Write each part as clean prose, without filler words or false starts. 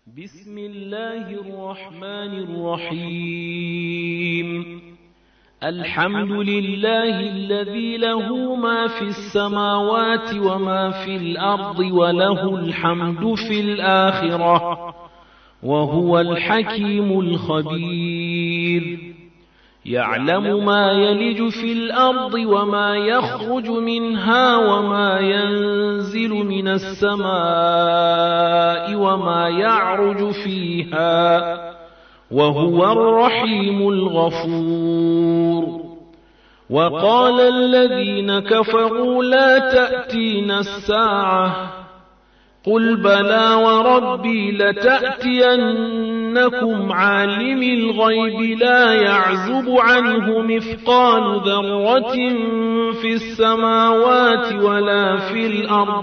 بسم الله الرحمن الرحيم. الحمد لله الذي له ما في السماوات وما في الأرض وله الحمد في الآخرة وهو الحكيم الخبير. يعلم ما يلج في الأرض وما يخرج منها وما ينزل من السماء وما يعرج فيها وهو الرحيم الغفور. وقال الذين كفروا لا تأتينا الساعة قل بلى وربي لتأتينكم عالم الغيب لا يعزب عنه مثقال ذرة في السماوات ولا في الأرض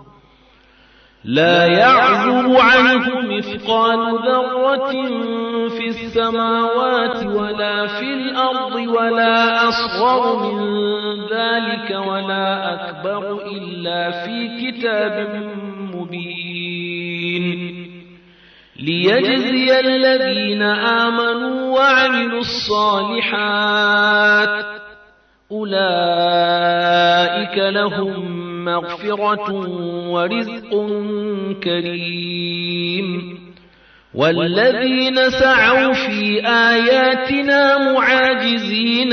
لا يعزب عنه مثقال ذرة في السماوات ولا في الأرض ولا أصغر من ذلك ولا أكبر إلا في كتاب مبين ليجزي الذين آمنوا وعملوا الصالحات أولئك لهم مغفرة ورزق كريم. والذين سعوا في آياتنا معاجزين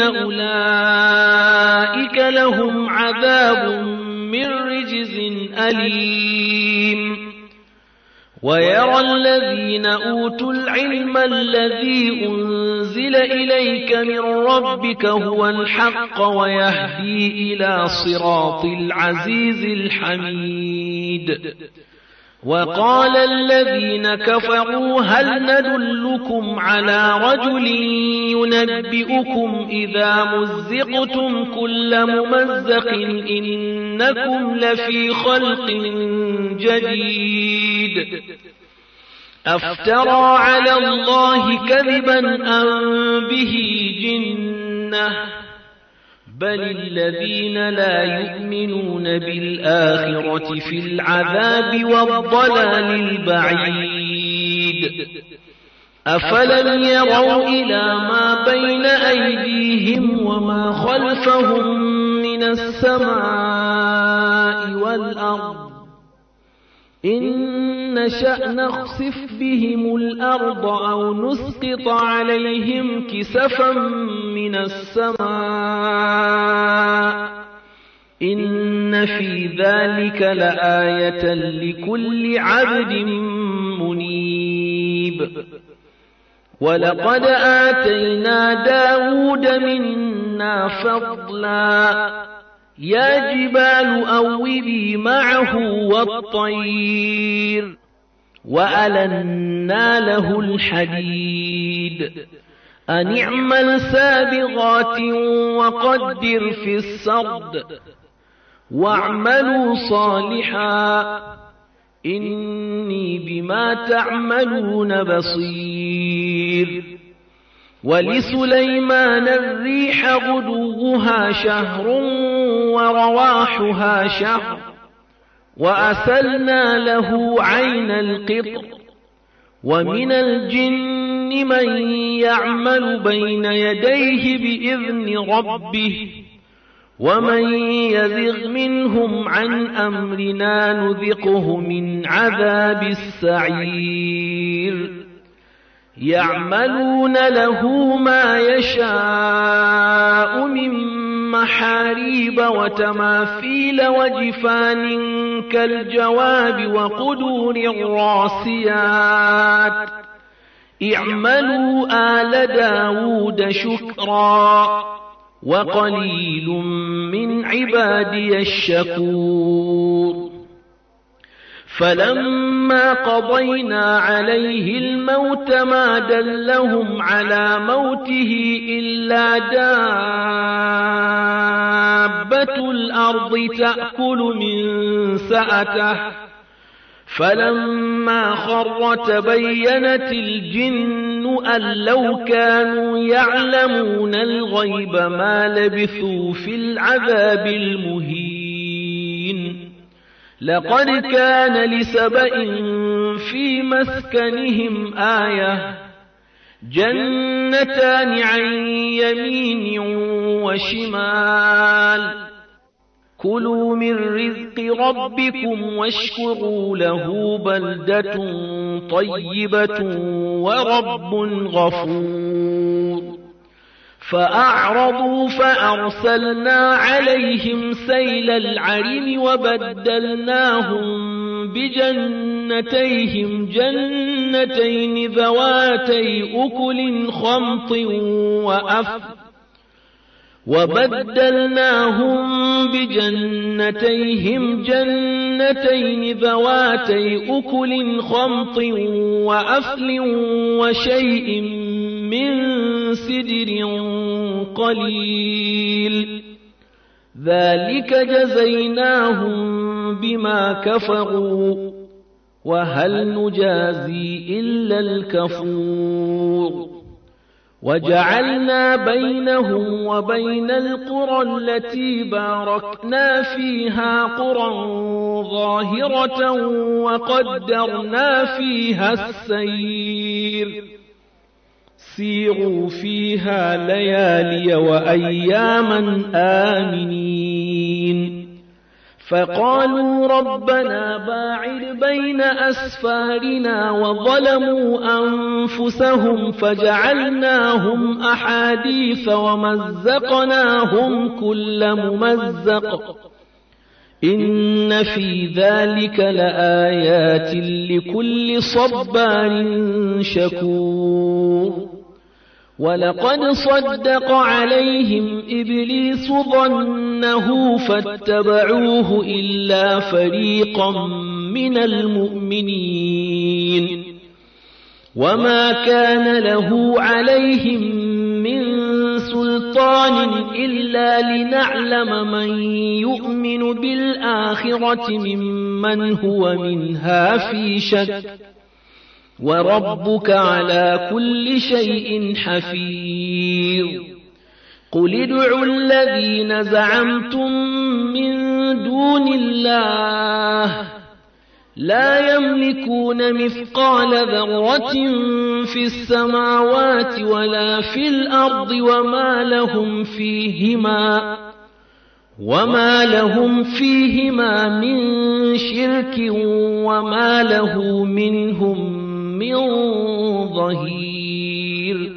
أولئك لهم عذاب من رجز أليم. ويرى الذين أوتوا العلم الذي أنزل إليك من ربك هو الحق ويهدي إلى صراط العزيز الحميد. وقال الذين كفروا هل ندلكم على رجل ينبئكم إذا مزقتم كل ممزق إنكم لفي خلق جديد أفترى على الله كذبا أم به جنة بل الذين لا يؤمنون بالآخرة في العذاب والضلال البعيد. أفلم يروا إلى ما بين أيديهم وما خلفهم من السماء والأرض إن نشأ نخسف بهم الأرض أو نسقط عليهم كسفا من السماء إن في ذلك لآية لكل عبد منيب. ولقد آتينا داود منا فضلا يا جبال أوبي معه والطير وألنا له الحديد أن اعمل سابغات وقدر في السرد واعملوا صالحا إني بما تعملون بصير. ولسليمان الريح غدوها شهر ورواحها شهر وأسلنا له عين القطر ومن الجن من يعمل بين يديه بإذن ربه ومن يزغ منهم عن أمرنا نذقه من عذاب السعير. يعملون له ما يشاء من محاريب وتماثيل وجفان كالجواب وقدور الراسيات اعملوا آل داود شكرا وقليل من عبادي الشكور. فلما قضينا عليه الموت ما دلهم على موته إلا دابة الأرض تأكل من سأته فلما خر تبينت الجن أن لو كانوا يعلمون الغيب ما لبثوا في العذاب المهين. لقد كان لسبإ في في مسكنهم آية جنتان عن يمين وشمال كلوا من رزق ربكم واشكروا له بلدة طيبة ورب غفور فأعرضوا فأرسلنا عليهم سيل العرم وبدلناهم بجنتيهم جنتين ذواتي أكل خمط وأفل وشيء من سدر قليل ذلك جزيناهم بما كفروا وهل نجازي إلا الكفور وجعلنا بينهم وبين القرى التي باركنا فيها قرى ظاهرة وقدرنا فيها السير سيروا فيها ليالي وأياما آمنين فقالوا ربنا باعد بين أسفارنا وظلموا أنفسهم فجعلناهم أحاديث ومزقناهم كل ممزق إن في ذلك لآيات لكل صبار شكور ولقد صدق عليهم إبليس ظنه فاتبعوه إلا فريقا من المؤمنين وما كان له عليهم من سلطان إلا لنعلم من يؤمن بالآخرة ممن هو منها في شك وربك على كل شيء حفيظ قل ادعوا الذين زعمتم من دون الله لا يملكون مثقال ذرة في السماوات ولا في الأرض وما لهم فيهما من شرك وما له منهم من ظهير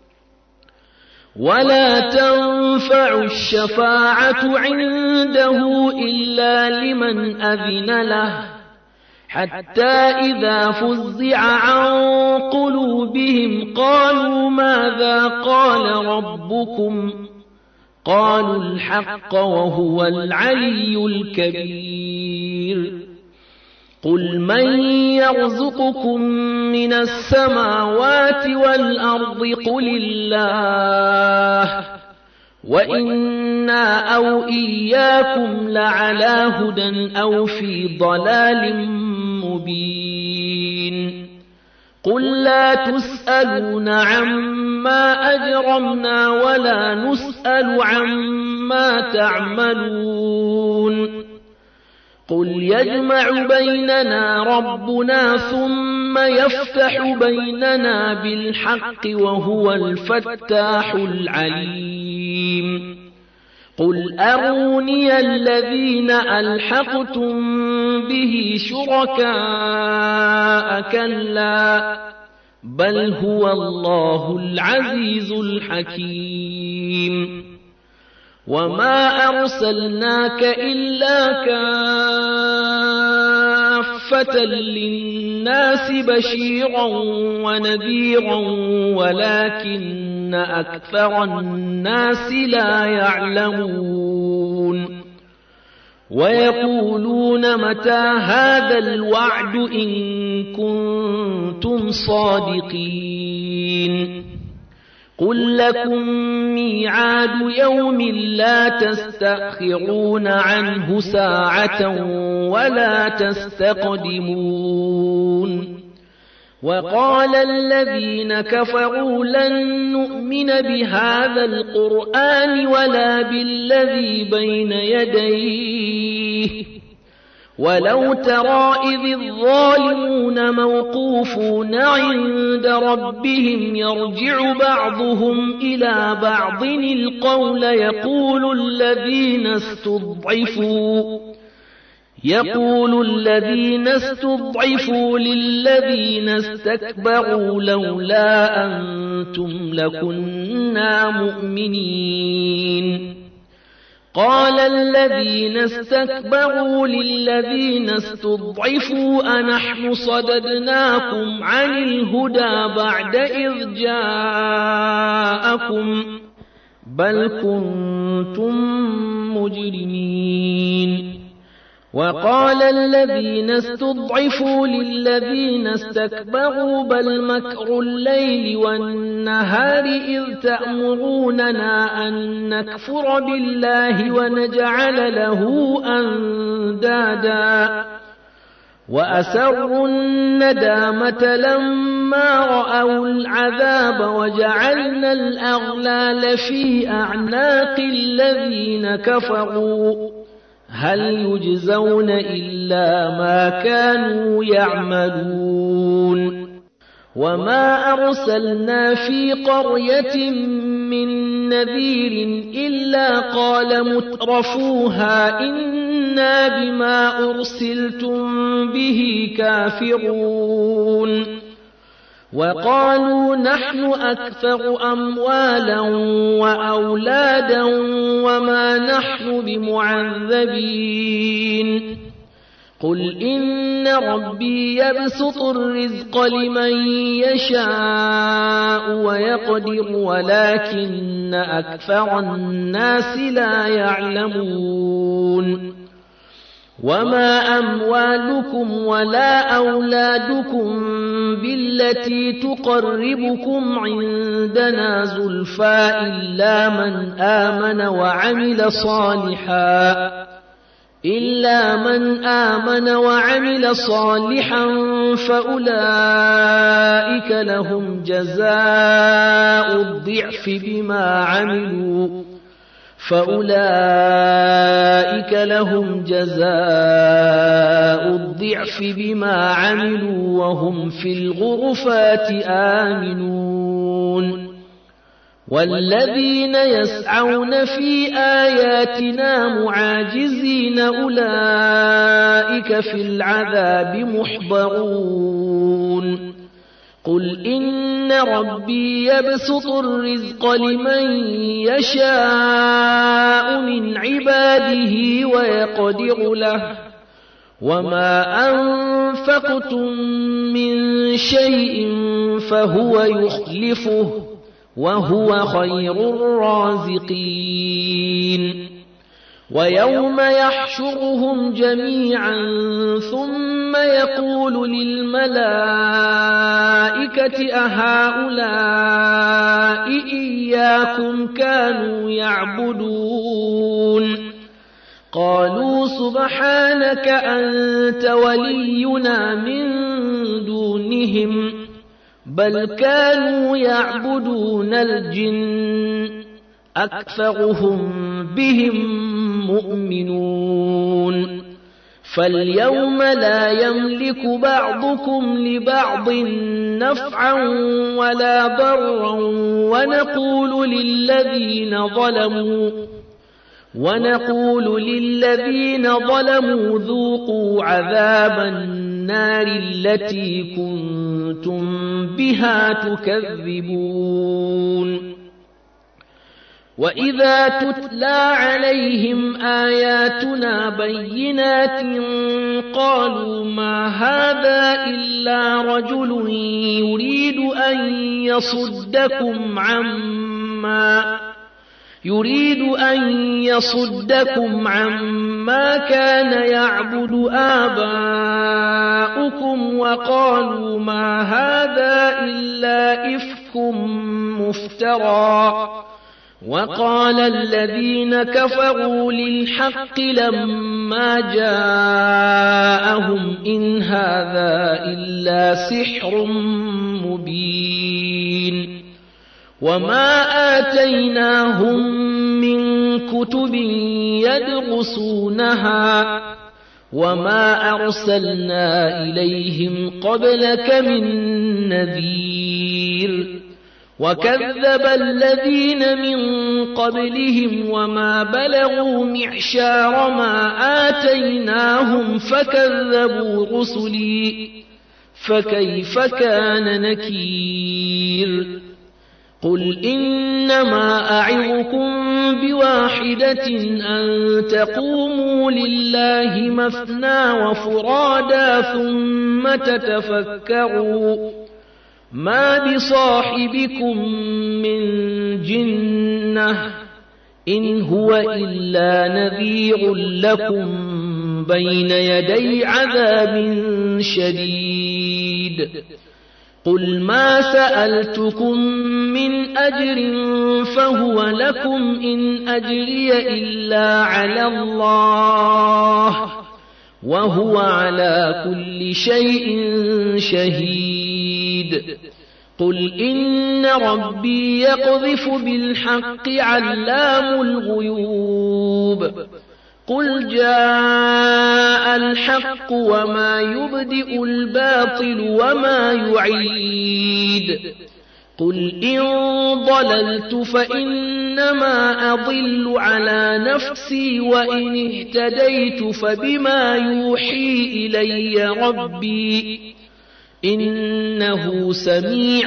ولا تنفع الشفاعة عنده إلا لمن أذن له حتى إذا فزع عن قلوبهم قالوا ماذا قال ربكم قالوا الحق وهو العلي الكبير قل من يرزقكم من السماوات والأرض قل الله وإنا أو إياكم لعلى هدى أو في ضلال مبين قل لا تسألون عما أجرمنا ولا نسأل عما تعملون قل يجمع بيننا ربنا ثم يفتح بيننا بالحق وهو الفتاح العليم قل أروني الذين ألحقتم به شركاء كلا بل هو الله العزيز الحكيم وما أرسلناك إلا كافة للناس بشيرا ونذيرا ولكن أكثر الناس لا يعلمون ويقولون متى هذا الوعد إن كنتم صادقين قل لكم ميعاد يوم لا تستأخرون عنه ساعة ولا تستقدمون وقال الذين كفروا لن نؤمن بهذا القرآن ولا بالذي بين يديه ولو ترى إذ الظالمون موقوفون عند ربهم يرجع بعضهم إلى بعض القول يقول الذين استضعفوا للذين استكبروا لولا أنتم لكنا مؤمنين قال الذين استكبروا للذين استضعفوا أنحن صددناكم عن الهدى بعد إذ جاءكم بل كنتم مجرمين وقال الذين استضعفوا للذين استكبروا بل مكر الليل والنهار إذ تأمروننا أن نكفر بالله ونجعل له أندادا وأسروا الندامة لما رأوا العذاب وجعلنا الأغلال في أعناق الذين كفروا هل يجزون إلا ما كانوا يعملون وما أرسلنا في قرية من نذير إلا قال مترفوها إنا بما أرسلتم به كافرون وقالوا نحن أكثر أموالا وأولادا وما نحن بمعذبين قل إن ربي يبسط الرزق لمن يشاء ويقدر ولكن أكثر الناس لا يعلمون وما أموالكم ولا أولادكم بالتي تقربكم عندنا زلفى إلا من آمن وعمل صالحا فأولئك لهم جزاء الضعف بما عملوا وهم في الغرفات آمنون والذين يسعون في آياتنا معاجزين أولئك في العذاب محضرون قل إن ربي يبسط الرزق لمن يشاء من عباده ويقدر له وما أنفقتم من شيء فهو يخلفه وهو خير الرازقين ويوم يحشرهم جميعا ثم يقول للملائكة أهؤلاء إياكم كانوا يعبدون قالوا سبحانك أنت ولينا من دونهم بل كانوا يعبدون الجن أكثرهم بهم مؤمنون فاليوم لا يملك بعضكم لبعض نفعا ولا ضرا ونقول للذين ظلموا ذوقوا عذاب النار التي كنتم بها تكذبون وإذا تتلى عليهم آياتنا بينات قالوا ما هذا إلا رجل يريد أن يصدكم عما كان يعبد آباؤكم وقالوا ما هذا إلا إفك مفترى وقال الذين كفروا للحق لما جاءهم إن هذا إلا سحر مبين وما آتيناهم من كتب يدرسونها وما أرسلنا إليهم قبلك من نذير وكذب الذين من قبلهم وما بلغوا معشار ما آتيناهم فكذبوا رسلي فكيف كان نكير قل إنما أعظكم بواحدة أن تقوموا لله مثنى وفرادا ثم تتفكروا ما بصاحبكم من جنة إن هو إلا نذير لكم بين يدي عذاب شديد قل ما سألتكم من أجر فهو لكم إن أجري إلا على الله وهو على كل شيء شهيد قل إن ربي يقذف بالحق علام الغيوب قل جاء الحق وما يبدئ الباطل وما يعيد قل إن ضللت فإنما أضل على نفسي وإن اهتديت فبما يوحي إلي ربي إنه سميع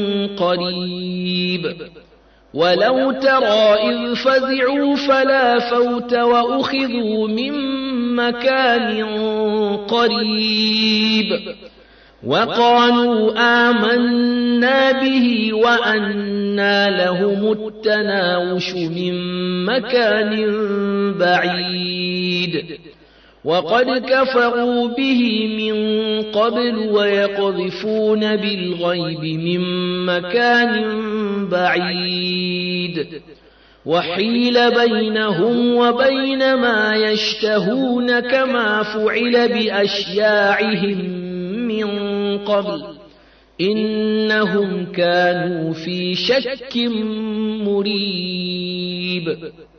قريب ولو ترى إذ فزعوا فلا فوت وأخذوا من مكان قريب وقالوا آمنا به وأنى لهم التناوش من مكان بعيد وقد كفروا به من قبل ويقذفون بالغيب من مكان بعيد وحيل بينهم وبين ما يشتهون كما فعل بأشياعهم من قبل إنهم كانوا في شك مريب